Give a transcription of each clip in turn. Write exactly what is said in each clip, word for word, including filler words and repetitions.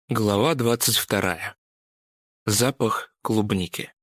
Глава двадцать вторая. Запах клубники.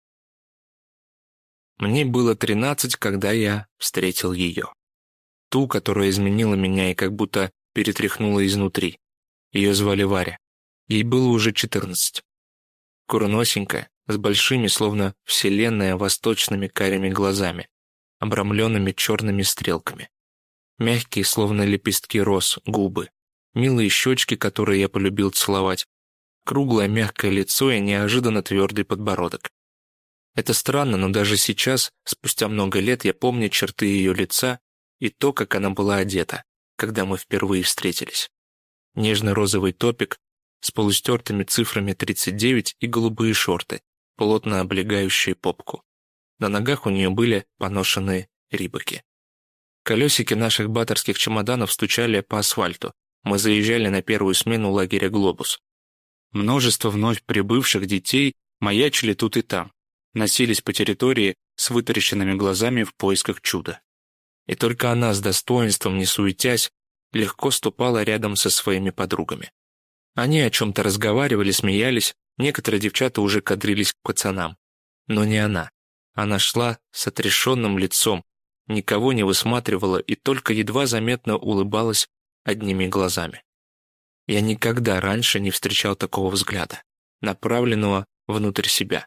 Мне было тринадцать, когда я встретил ее. Ту, которая изменила меня и как будто перетряхнула изнутри. Ее звали Варя. Ей было уже четырнадцать. Курносенькая, с большими, словно вселенная, восточными карими глазами, обрамленными черными стрелками. Мягкие, словно лепестки роз, губы. Милые щечки, которые я полюбил целовать, круглое мягкое лицо и неожиданно твердый подбородок. Это странно, но даже сейчас, спустя много лет, я помню черты ее лица и то, как она была одета, когда мы впервые встретились. Нежно-розовый топик с полустертыми цифрами тридцать девять и голубые шорты, плотно облегающие попку. На ногах у нее были поношенные рибаки. Колесики наших баторских чемоданов стучали по асфальту. Мы заезжали на первую смену лагеря «Глобус». Множество вновь прибывших детей маячили тут и там, носились по территории с вытаращенными глазами в поисках чуда. И только она с достоинством, не суетясь, легко ступала рядом со своими подругами. Они о чем-то разговаривали, смеялись, некоторые девчата уже кадрились к пацанам. Но не она. Она шла с отрешенным лицом, никого не высматривала и только едва заметно улыбалась одними глазами. Я никогда раньше не встречал такого взгляда, направленного внутрь себя.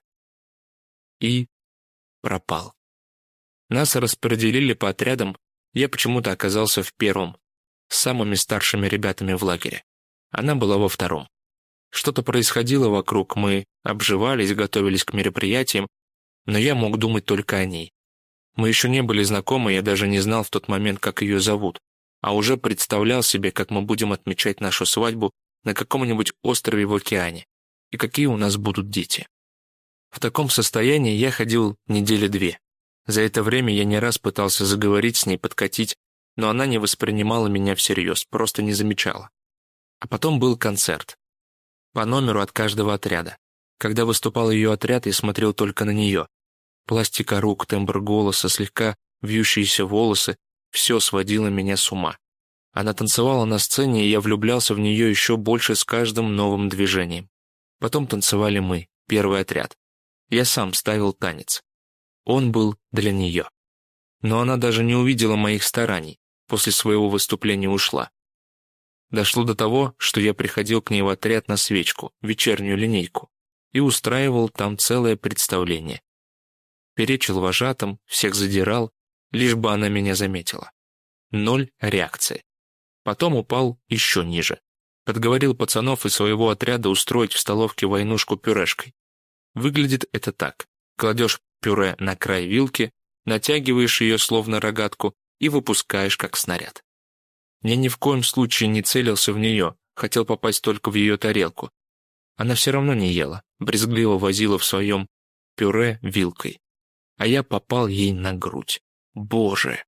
И пропал. Нас распределили по отрядам, я почему-то оказался в первом, с самыми старшими ребятами в лагере. Она была во втором. Что-то происходило вокруг, мы обживались, готовились к мероприятиям, но я мог думать только о ней. Мы еще не были знакомы, я даже не знал в тот момент, как ее зовут, а уже представлял себе, как мы будем отмечать нашу свадьбу на каком-нибудь острове в океане, и какие у нас будут дети. В таком состоянии я ходил недели две. За это время я не раз пытался заговорить с ней, подкатить, но она не воспринимала меня всерьез, просто не замечала. А потом был концерт. По номеру от каждого отряда. Когда выступал ее отряд, я смотрел только на нее. Пластика рук, тембр голоса, слегка вьющиеся волосы — все сводило меня с ума. Она танцевала на сцене, и я влюблялся в нее еще больше с каждым новым движением. Потом танцевали мы, первый отряд. Я сам ставил танец. Он был для нее. Но она даже не увидела моих стараний, после своего выступления ушла. Дошло до того, что я приходил к ней в отряд на свечку, вечернюю линейку, и устраивал там целое представление. Перечил вожатым, всех задирал, лишь бы она меня заметила. Ноль реакции. Потом упал еще ниже. Подговорил пацанов из своего отряда устроить в столовке войнушку пюрешкой. Выглядит это так. Кладешь пюре на край вилки, натягиваешь ее словно рогатку и выпускаешь как снаряд. Я ни в коем случае не целился в нее, хотел попасть только в ее тарелку. Она все равно не ела, брезгливо возила в своем пюре вилкой. А я попал ей на грудь. Боже!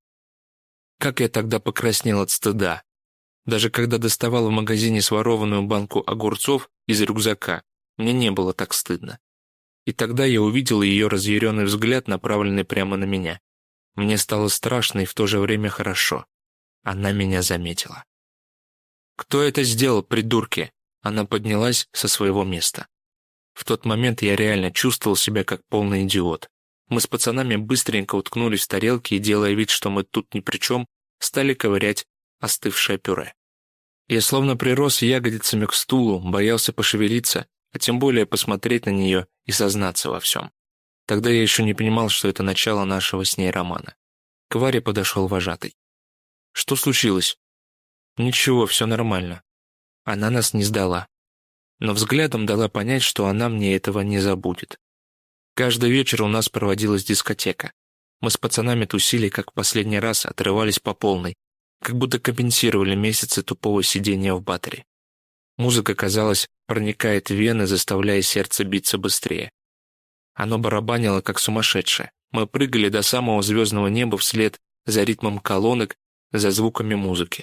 Как я тогда покраснел от стыда. Даже когда доставал в магазине сворованную банку огурцов из рюкзака, мне не было так стыдно. И тогда я увидел ее разъяренный взгляд, направленный прямо на меня. Мне стало страшно и в то же время хорошо. Она меня заметила. «Кто это сделал, придурки?» Она поднялась со своего места. В тот момент я реально чувствовал себя как полный идиот. Мы с пацанами быстренько уткнулись в тарелки и, делая вид, что мы тут ни при чем, стали ковырять остывшее пюре. Я словно прирос ягодицами к стулу, боялся пошевелиться, а тем более посмотреть на нее и сознаться во всем. Тогда я еще не понимал, что это начало нашего с ней романа. К Варе подошел вожатый. «Что случилось?» «Ничего, все нормально». Она нас не сдала. Но взглядом дала понять, что она мне этого не забудет. Каждый вечер у нас проводилась дискотека. Мы с пацанами тусили, как в последний раз, отрывались по полной, как будто компенсировали месяцы тупого сидения в батаре. Музыка, казалось, проникает в вены, заставляя сердце биться быстрее. Оно барабанило, как сумасшедшее. Мы прыгали до самого звездного неба вслед за ритмом колонок, за звуками музыки.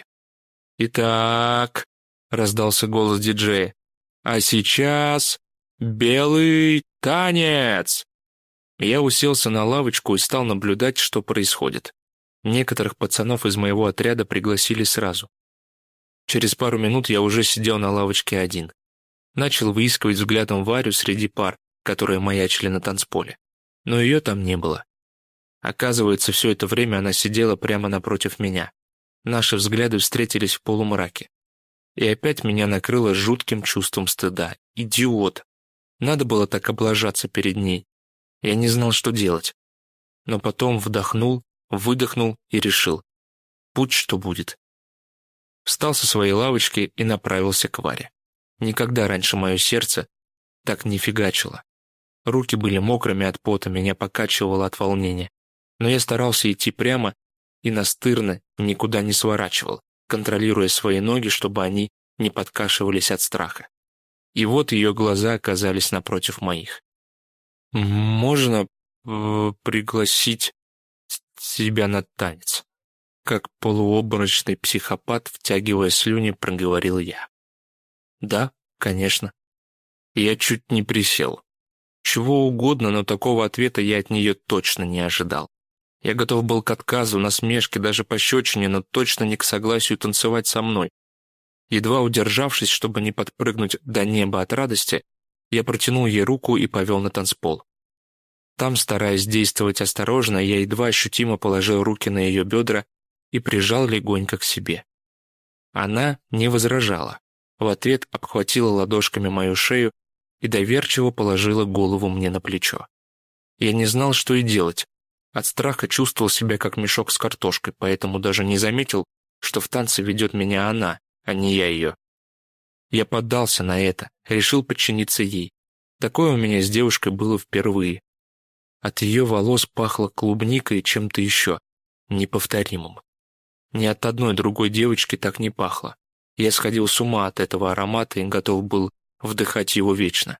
«Итак», — раздался голос диджея, — «а сейчас белый танец!» Я уселся на лавочку и стал наблюдать, что происходит. Некоторых пацанов из моего отряда пригласили сразу. Через пару минут я уже сидел на лавочке один. Начал выискивать взглядом Варю среди пар, которые маячили на танцполе. Но ее там не было. Оказывается, все это время она сидела прямо напротив меня. Наши взгляды встретились в полумраке. И опять меня накрыло жутким чувством стыда. Идиот! Надо было так облажаться перед ней. Я не знал, что делать. Но потом вдохнул, выдохнул и решил. Будь что будет. Встал со своей лавочки и направился к Варе. Никогда раньше мое сердце так не фигачило. Руки были мокрыми от пота, меня покачивало от волнения. Но я старался идти прямо и настырно никуда не сворачивал, контролируя свои ноги, чтобы они не подкашивались от страха. И вот ее глаза оказались напротив моих. «Можно э, пригласить тебя на танец?» Как полуобморочный психопат, втягивая слюни, проговорил я. «Да, конечно». Я чуть не присел. Чего угодно, но такого ответа я от нее точно не ожидал. Я готов был к отказу, насмешке, даже пощечине, но точно не к согласию танцевать со мной. Едва удержавшись, чтобы не подпрыгнуть до неба от радости, я протянул ей руку и повел на танцпол. Там, стараясь действовать осторожно, я едва ощутимо положил руки на ее бедра и прижал легонько к себе. Она не возражала. В ответ обхватила ладошками мою шею и доверчиво положила голову мне на плечо. Я не знал, что и делать. От страха чувствовал себя как мешок с картошкой, поэтому даже не заметил, что в танце ведет меня она, а не я ее. Я поддался на это, решил подчиниться ей. Такое у меня с девушкой было впервые. От ее волос пахло клубникой и чем-то еще, неповторимым. Ни от одной другой девочки так не пахло. Я сходил с ума от этого аромата и готов был вдыхать его вечно.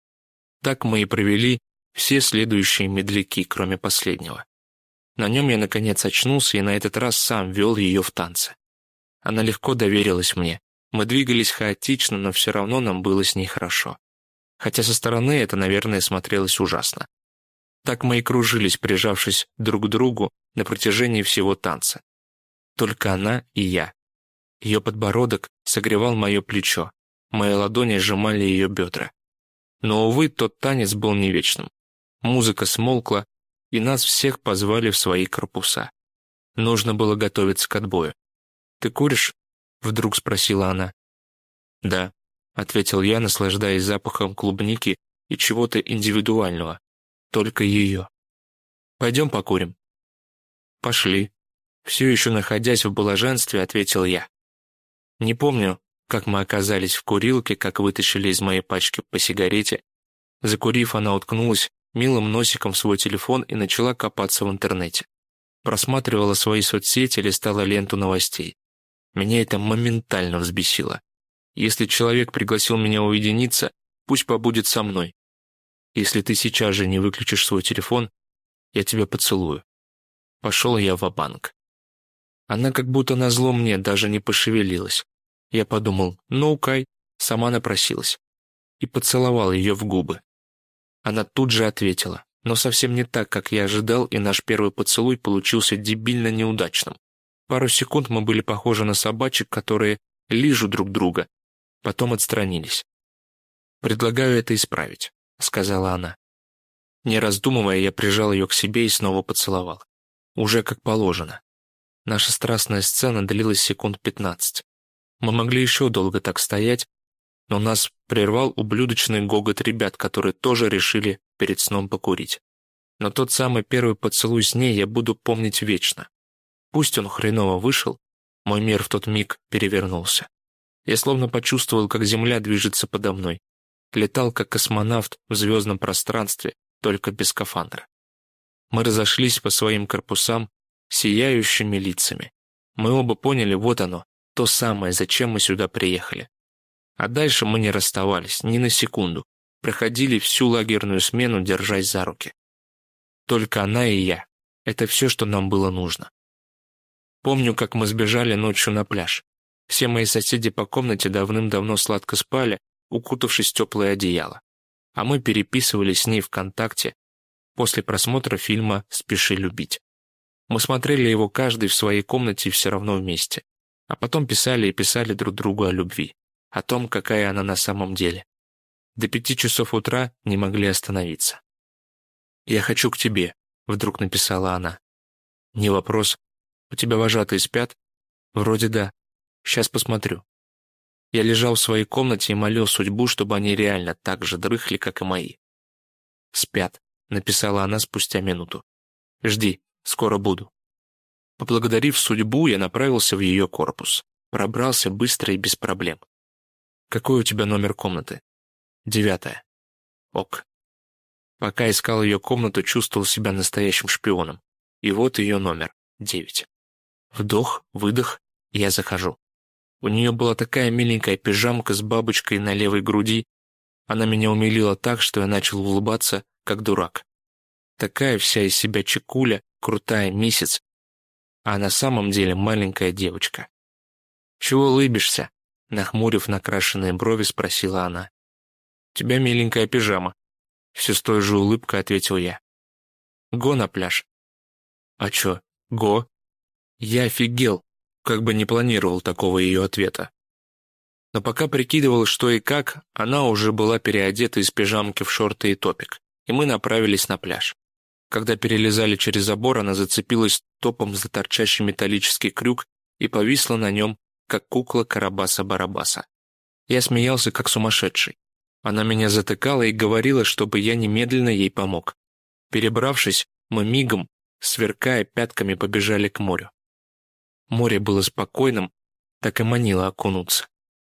Так мы и провели все следующие медляки, кроме последнего. На нем я, наконец, очнулся и на этот раз сам вел ее в танце. Она легко доверилась мне. Мы двигались хаотично, но все равно нам было с ней хорошо. Хотя со стороны это, наверное, смотрелось ужасно. Так мы и кружились, прижавшись друг к другу на протяжении всего танца. Только она и я. Ее подбородок согревал мое плечо, мои ладони сжимали ее бедра. Но, увы, тот танец был не вечным. Музыка смолкла, и нас всех позвали в свои корпуса. Нужно было готовиться к отбою. «Ты куришь?» — вдруг спросила она. «Да», — ответил я, наслаждаясь запахом клубники и чего-то индивидуального. Только ее. «Пойдем покурим». «Пошли». Все еще находясь в блаженстве, ответил я. Не помню, как мы оказались в курилке, как вытащили из моей пачки по сигарете. Закурив, она уткнулась милым носиком в свой телефон и начала копаться в интернете. Просматривала свои соцсети, листала ленту новостей. Меня это моментально взбесило. Если человек пригласил меня уединиться, пусть побудет со мной. Если ты сейчас же не выключишь свой телефон, я тебя поцелую. Пошел я ва-банк. Она как будто назло мне даже не пошевелилась. Я подумал, ну, Кай, сама напросилась. И поцеловал ее в губы. Она тут же ответила, но совсем не так, как я ожидал, и наш первый поцелуй получился дебильно неудачным. Пару секунд мы были похожи на собачек, которые лижут друг друга, потом отстранились. «Предлагаю это исправить», — сказала она. Не раздумывая, я прижал ее к себе и снова поцеловал. Уже как положено. Наша страстная сцена длилась секунд пятнадцать. Мы могли еще долго так стоять, но нас прервал ублюдочный гогот ребят, которые тоже решили перед сном покурить. Но тот самый первый поцелуй с ней я буду помнить вечно. Пусть он хреново вышел, мой мир в тот миг перевернулся. Я словно почувствовал, как земля движется подо мной. Летал, как космонавт в звездном пространстве, только без скафандра. Мы разошлись по своим корпусам, сияющими лицами. Мы оба поняли, вот оно, то самое, зачем мы сюда приехали. А дальше мы не расставались, ни на секунду. Проходили всю лагерную смену, держась за руки. Только она и я. Это все, что нам было нужно. Помню, как мы сбежали ночью на пляж. Все мои соседи по комнате давным-давно сладко спали, укутавшись в теплое одеяло. А мы переписывались с ней ВКонтакте после просмотра фильма «Спеши любить». Мы смотрели его каждый в своей комнате и все равно вместе. А потом писали и писали друг другу о любви, о том, какая она на самом деле. До пяти часов утра не могли остановиться. «Я хочу к тебе», — вдруг написала она. «Не вопрос. У тебя вожатые спят?» «Вроде да. Сейчас посмотрю». Я лежал в своей комнате и молил судьбу, чтобы они реально так же дрыхли, как и мои. «Спят», — написала она спустя минуту. «Жди, скоро буду». Поблагодарив судьбу, я направился в ее корпус. Пробрался быстро и без проблем. «Какой у тебя номер комнаты?» «Девятая». «Ок». Пока искал ее комнату, чувствовал себя настоящим шпионом. И вот ее номер. Девять. Вдох, выдох, и я захожу. У нее была такая миленькая пижамка с бабочкой на левой груди. Она меня умилила так, что я начал улыбаться, как дурак. Такая вся из себя чекуля, крутая миссис, а на самом деле маленькая девочка. «Чего улыбишься?» — нахмурив накрашенные брови, спросила она. «У тебя миленькая пижама». Все с той же улыбкой ответил я. «Го на пляж». «А чё, го?» Я офигел, как бы не планировал такого ее ответа. Но пока прикидывал, что и как, она уже была переодета из пижамки в шорты и топик, и мы направились на пляж. Когда перелезали через забор, она зацепилась топом за торчащий металлический крюк и повисла на нем, как кукла Карабаса-Барабаса. Я смеялся, как сумасшедший. Она меня затыкала и говорила, чтобы я немедленно ей помог. Перебравшись, мы мигом, сверкая пятками, побежали к морю. Море было спокойным, так и манило окунуться.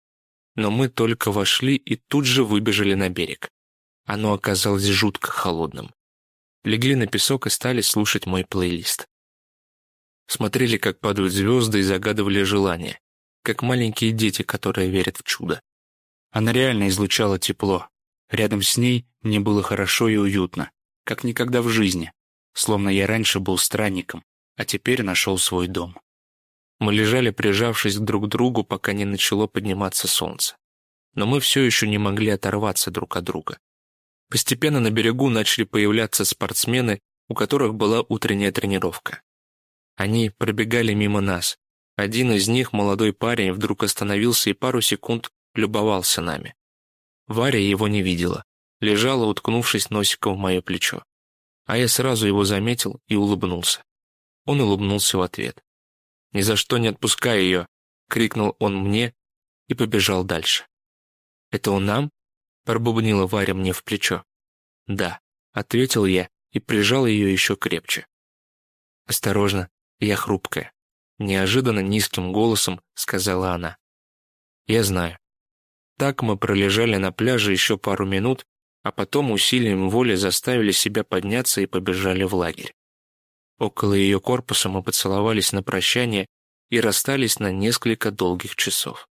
Но мы только вошли и тут же выбежали на берег. Оно оказалось жутко холодным. Легли на песок и стали слушать мой плейлист. Смотрели, как падают звезды, и загадывали желания, как маленькие дети, которые верят в чудо. Она реально излучала тепло. Рядом с ней мне было хорошо и уютно, как никогда в жизни, словно я раньше был странником, а теперь нашел свой дом. Мы лежали, прижавшись друг к другу, пока не начало подниматься солнце. Но мы все еще не могли оторваться друг от друга. Постепенно на берегу начали появляться спортсмены, у которых была утренняя тренировка. Они пробегали мимо нас. Один из них, молодой парень, вдруг остановился и пару секунд любовался нами. Варя его не видела, лежала, уткнувшись носиком в мое плечо. А я сразу его заметил и улыбнулся. Он улыбнулся в ответ. «Ни за что не отпускай ее!» — крикнул он мне и побежал дальше. «Это он нам?» — пробубнила Варя мне в плечо. «Да», — ответил я и прижал ее еще крепче. «Осторожно, я хрупкая», — неожиданно низким голосом сказала она. «Я знаю». Так мы пролежали на пляже еще пару минут, а потом усилием воли заставили себя подняться и побежали в лагерь. Около ее корпуса мы поцеловались на прощание и расстались на несколько долгих часов.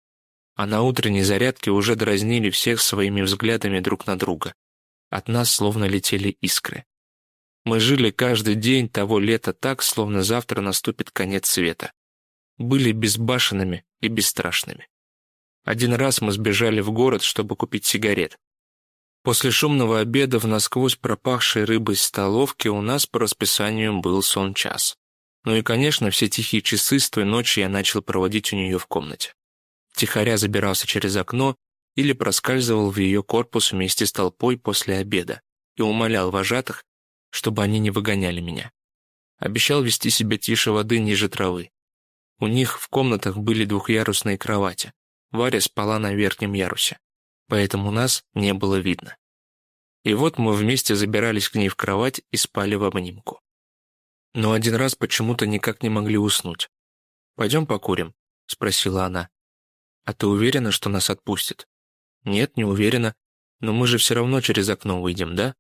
А на утренней зарядке уже дразнили всех своими взглядами друг на друга. От нас словно летели искры. Мы жили каждый день того лета так, словно завтра наступит конец света. Были безбашенными и бесстрашными. Один раз мы сбежали в город, чтобы купить сигарет. После шумного обеда в насквозь пропахшей рыбой столовке у нас по расписанию был сон-час. Ну и, конечно, все тихие часы с той ночи я начал проводить у нее в комнате. Тихоря забирался через окно или проскальзывал в ее корпус вместе с толпой после обеда и умолял вожатых, чтобы они не выгоняли меня. Обещал вести себя тише воды ниже травы. У них в комнатах были двухъярусные кровати. Варя спала на верхнем ярусе, поэтому нас не было видно. И вот мы вместе забирались к ней в кровать и спали в обнимку. Но один раз почему-то никак не могли уснуть. «Пойдем покурим?» — спросила она. «А ты уверена, что нас отпустят?» «Нет, не уверена. Но мы же все равно через окно выйдем, да?»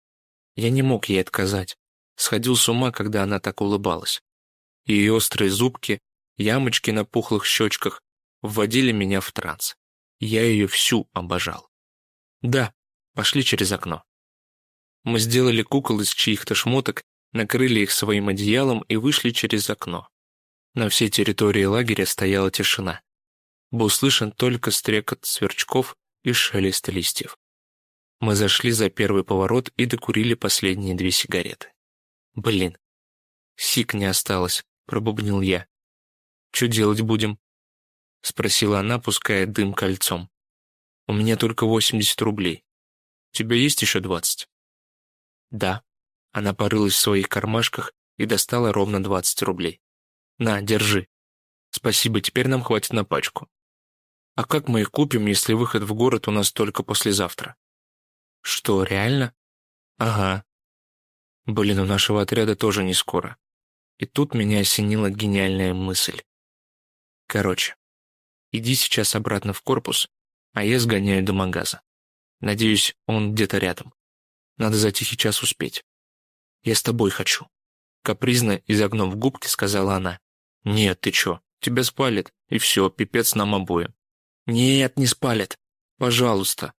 Я не мог ей отказать. Сходил с ума, когда она так улыбалась. Ее острые зубки, ямочки на пухлых щечках вводили меня в транс. Я ее всю обожал. «Да, пошли через окно». Мы сделали кукол из чьих-то шмоток, накрыли их своим одеялом и вышли через окно. На всей территории лагеря стояла тишина. Был слышен только стрекот сверчков и шелест листьев. Мы зашли за первый поворот и докурили последние две сигареты. «Блин, сик не осталось», — пробубнил я. «Чё делать будем?» — спросила она, пуская дым кольцом. У меня только восемьдесят рублей. У тебя есть еще двадцать? Да. Она порылась в своих кармашках и достала ровно двадцать рублей. На, держи. Спасибо, теперь нам хватит на пачку. А как мы их купим, если выход в город у нас только послезавтра? Что, реально? Ага. Блин, у нашего отряда тоже не скоро. И тут меня осенила гениальная мысль. Короче, иди сейчас обратно в корпус, а я сгоняю до магаза. Надеюсь, он где-то рядом. Надо за тихий час успеть. Я с тобой хочу. Капризно, изогнув губки, сказала она. Нет, ты чё, тебя спалит, и все, пипец нам обоим. Нет, не спалит. Пожалуйста.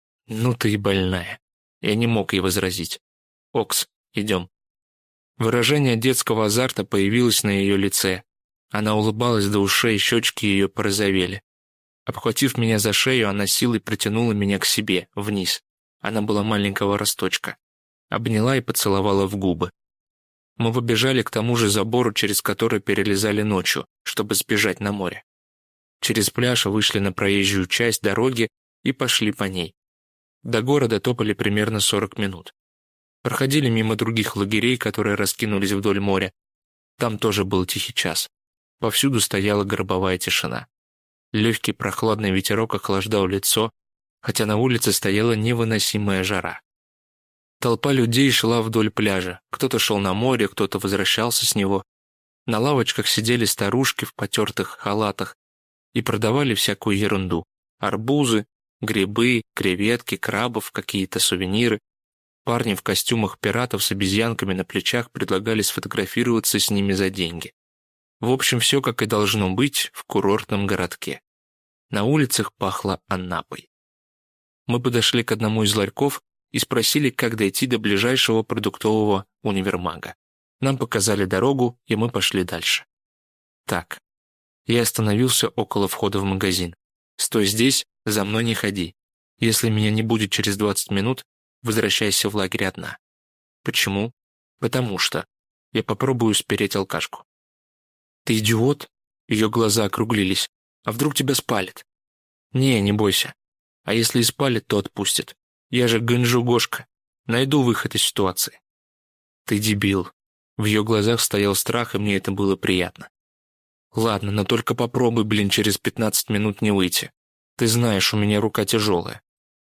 Ну ты и больная. Я не мог ей возразить. Окс, идем. Выражение детского азарта появилось на ее лице. Она улыбалась до ушей, щечки ее порозовели. Обхватив меня за шею, она силой притянула меня к себе, вниз. Она была маленького росточка. Обняла и поцеловала в губы. Мы побежали к тому же забору, через который перелезали ночью, чтобы сбежать на море. Через пляж вышли на проезжую часть дороги и пошли по ней. До города топали примерно сорок минут. Проходили мимо других лагерей, которые раскинулись вдоль моря. Там тоже был тихий час. Повсюду стояла гробовая тишина. Легкий прохладный ветерок охлаждал лицо, хотя на улице стояла невыносимая жара. Толпа людей шла вдоль пляжа. Кто-то шел на море, кто-то возвращался с него. На лавочках сидели старушки в потертых халатах и продавали всякую ерунду. Арбузы, грибы, креветки, крабов, какие-то сувениры. Парни в костюмах пиратов с обезьянками на плечах предлагали сфотографироваться с ними за деньги. В общем, все как и должно быть в курортном городке. На улицах пахло Анапой. Мы подошли к одному из ларьков и спросили, как дойти до ближайшего продуктового универмага. Нам показали дорогу, и мы пошли дальше. Так, я остановился около входа в магазин. Стой здесь, за мной не ходи. Если меня не будет через двадцать минут, возвращайся в лагерь одна. Почему? Потому что я попробую спереть алкашку. Ты идиот? Ее глаза округлились. А вдруг тебя спалит? Не, не бойся. А если и спалит, то отпустит. Я же Ганджу-Гошка. Найду выход из ситуации. Ты дебил. В ее глазах стоял страх, и мне это было приятно. Ладно, но только попробуй, блин, через пятнадцать минут не выйти. Ты знаешь, у меня рука тяжелая.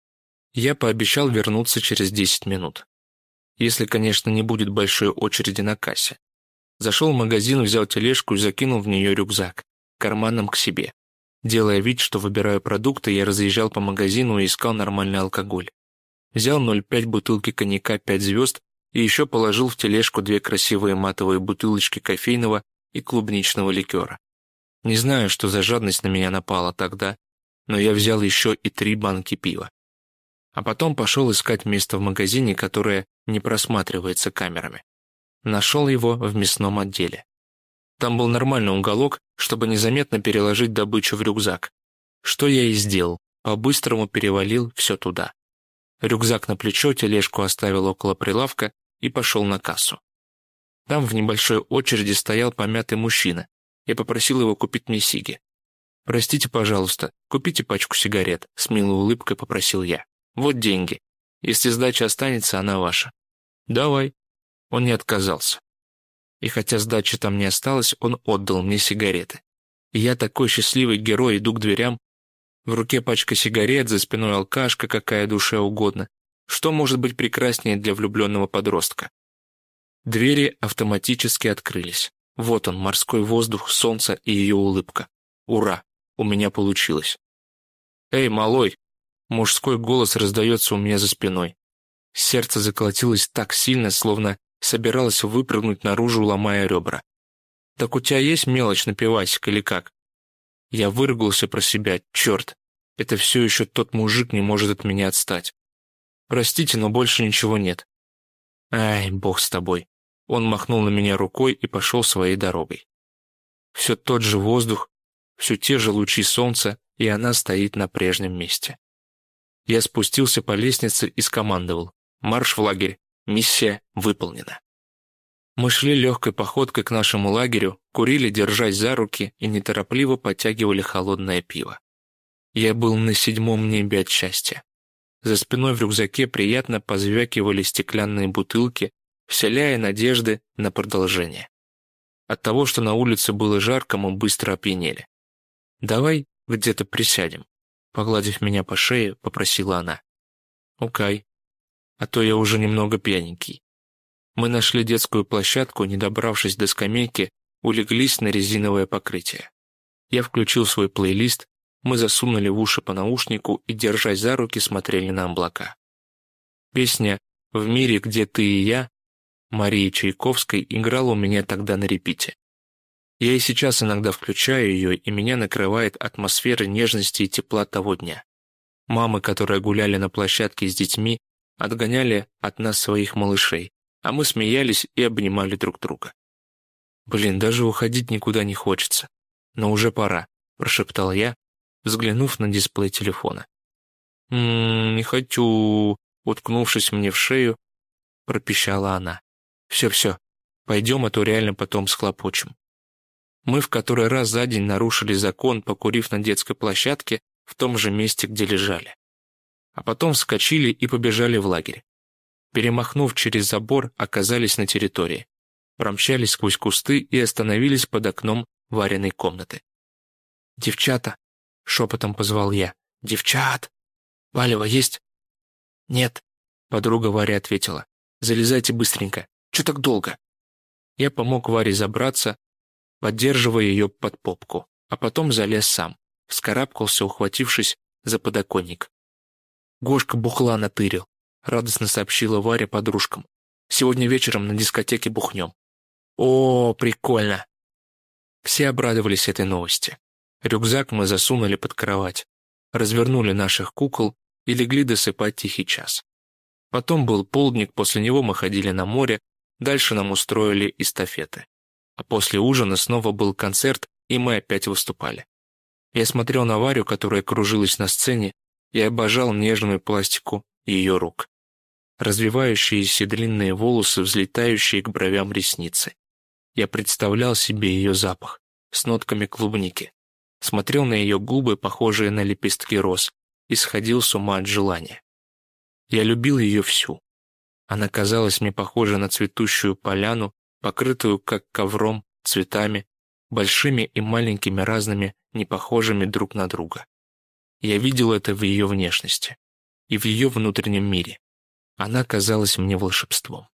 Я пообещал вернуться через десять минут. Если, конечно, не будет большой очереди на кассе. Зашел в магазин, взял тележку и закинул в нее рюкзак, карманом к себе. Делая вид, что выбираю продукты, я разъезжал по магазину и искал нормальный алкоголь. Взял ноль пять бутылки коньяка пять звезд и еще положил в тележку две красивые матовые бутылочки кофейного и клубничного ликера. Не знаю, что за жадность на меня напала тогда, но я взял еще и три банки пива. А потом пошел искать место в магазине, которое не просматривается камерами. Нашел его в мясном отделе. Там был нормальный уголок, чтобы незаметно переложить добычу в рюкзак. Что я и сделал, по-быстрому перевалил все туда. Рюкзак на плечо, тележку оставил около прилавка и пошел на кассу. Там в небольшой очереди стоял помятый мужчина. Я попросил его купить мне сиги. «Простите, пожалуйста, купите пачку сигарет», — с милой улыбкой попросил я. «Вот деньги. Если сдача останется, она ваша». «Давай». Он не отказался. И хотя сдачи там не осталось, он отдал мне сигареты. И я такой счастливый герой иду к дверям. В руке пачка сигарет, за спиной алкашка, какая душе угодно. Что может быть прекраснее для влюбленного подростка? Двери автоматически открылись. Вот он, морской воздух, солнце и ее улыбка. Ура! У меня получилось. «Эй, малой!» Мужской голос раздается у меня за спиной. Сердце заколотилось так сильно, словно собиралось выпрыгнуть наружу, ломая ребра. «Так у тебя есть мелочь на пивасик или как?» Я выругался про себя. Черт, это все еще тот мужик не может от меня отстать. «Простите, но больше ничего нет». «Ай, бог с тобой». Он махнул на меня рукой и пошел своей дорогой. Все тот же воздух, все те же лучи солнца, и она стоит на прежнем месте. Я спустился по лестнице и скомандовал: «Марш в лагерь! Миссия выполнена!» Мы шли легкой походкой к нашему лагерю, курили, держась за руки, и неторопливо подтягивали холодное пиво. Я был на седьмом небе от счастья. За спиной в рюкзаке приятно позвякивали стеклянные бутылки, вселяя надежды на продолжение. От того, что на улице было жарко, мы быстро опьянели. «Давай где-то присядем», — погладив меня по шее, попросила она. «Окей, а то я уже немного пьяненький». Мы нашли детскую площадку, не добравшись до скамейки, улеглись на резиновое покрытие. Я включил свой плейлист, мы засунули в уши по наушнику и, держась за руки, смотрели на облака. Песня «В мире, где ты и я» Марии Чайковской играла у меня тогда на репите. Я и сейчас иногда включаю ее, и меня накрывает атмосфера нежности и тепла того дня. Мамы, которые гуляли на площадке с детьми, отгоняли от нас своих малышей, а мы смеялись и обнимали друг друга. «Блин, даже уходить никуда не хочется. Но уже пора», – прошептал я, взглянув на дисплей телефона. «М-м, не хочу», – уткнувшись мне в шею, пропищала она. «Все-все, пойдем, а то реально потом схлопочем». Мы в который раз за день нарушили закон, покурив на детской площадке в том же месте, где лежали. А потом вскочили и побежали в лагерь. Перемахнув через забор, оказались на территории. Промчались сквозь кусты и остановились под окном Вариной комнаты. «Девчата!» — шепотом позвал я. «Девчат! Палево есть?» «Нет», — подруга Варя ответила. «Залезайте быстренько. Чё так долго?» Я помог Варе забраться, поддерживая ее под попку, а потом залез сам, вскарабкался, ухватившись за подоконник. «Гошка бухла натырил», — радостно сообщила Варя подружкам. «Сегодня вечером на дискотеке бухнем». «О, прикольно!» Все обрадовались этой новости. Рюкзак мы засунули под кровать, развернули наших кукол и легли досыпать тихий час. Потом был полдник, после него мы ходили на море, дальше нам устроили эстафеты. А после ужина снова был концерт, и мы опять выступали. Я смотрел на Варю, которая кружилась на сцене, и обожал нежную пластику ее рук. Развивающиеся длинные волосы, взлетающие к бровям ресницы. Я представлял себе ее запах с нотками клубники, смотрел на ее губы, похожие на лепестки роз, и сходил с ума от желания. Я любил ее всю. Она казалась мне похожей на цветущую поляну, покрытую как ковром, цветами, большими и маленькими разными, не похожими друг на друга. Я видел это в ее внешности и в ее внутреннем мире. Она казалась мне волшебством.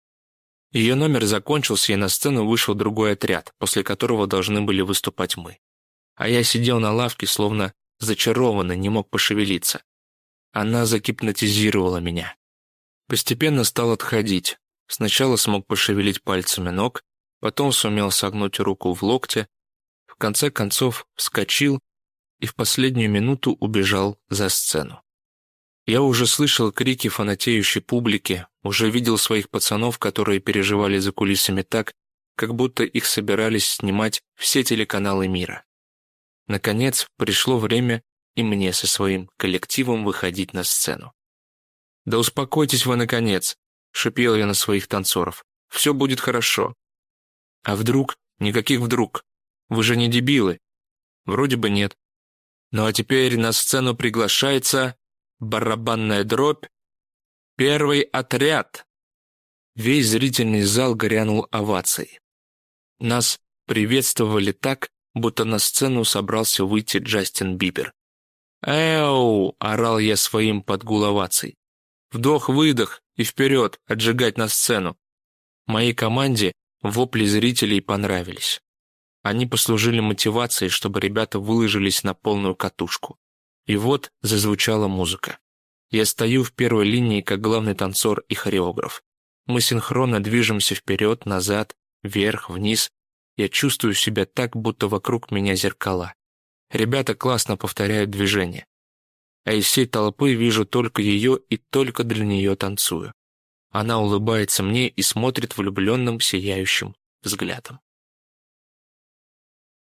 Ее номер закончился, и на сцену вышел другой отряд, после которого должны были выступать мы. А я сидел на лавке, словно зачарованный, не мог пошевелиться. Она загипнотизировала меня. Постепенно стал отходить. Сначала смог пошевелить пальцами ног, потом сумел согнуть руку в локте, в конце концов вскочил и в последнюю минуту убежал за сцену. Я уже слышал крики фанатеющей публики, уже видел своих пацанов, которые переживали за кулисами так, как будто их собирались снимать все телеканалы мира. Наконец, пришло время и мне со своим коллективом выходить на сцену. «Да успокойтесь вы, наконец!» — шипел я на своих танцоров. «Все будет хорошо». «А вдруг? Никаких вдруг. Вы же не дебилы». «Вроде бы нет». «Ну а теперь на сцену приглашается барабанная дробь. Первый отряд!» Весь зрительный зал грянул овацией. Нас приветствовали так, будто на сцену собрался выйти Джастин Бибер. «Эу!» — орал я своим под гул оваций. «Вдох-выдох и вперед, отжигать на сцену!» Моей команде вопли зрителей понравились. Они послужили мотивацией, чтобы ребята выложились на полную катушку. И вот зазвучала музыка. Я стою в первой линии как главный танцор и хореограф. Мы синхронно движемся вперед, назад, вверх, вниз. Я чувствую себя так, будто вокруг меня зеркала. Ребята классно повторяют движения. А из всей толпы вижу только ее и только для нее танцую. Она улыбается мне и смотрит влюбленным, сияющим взглядом.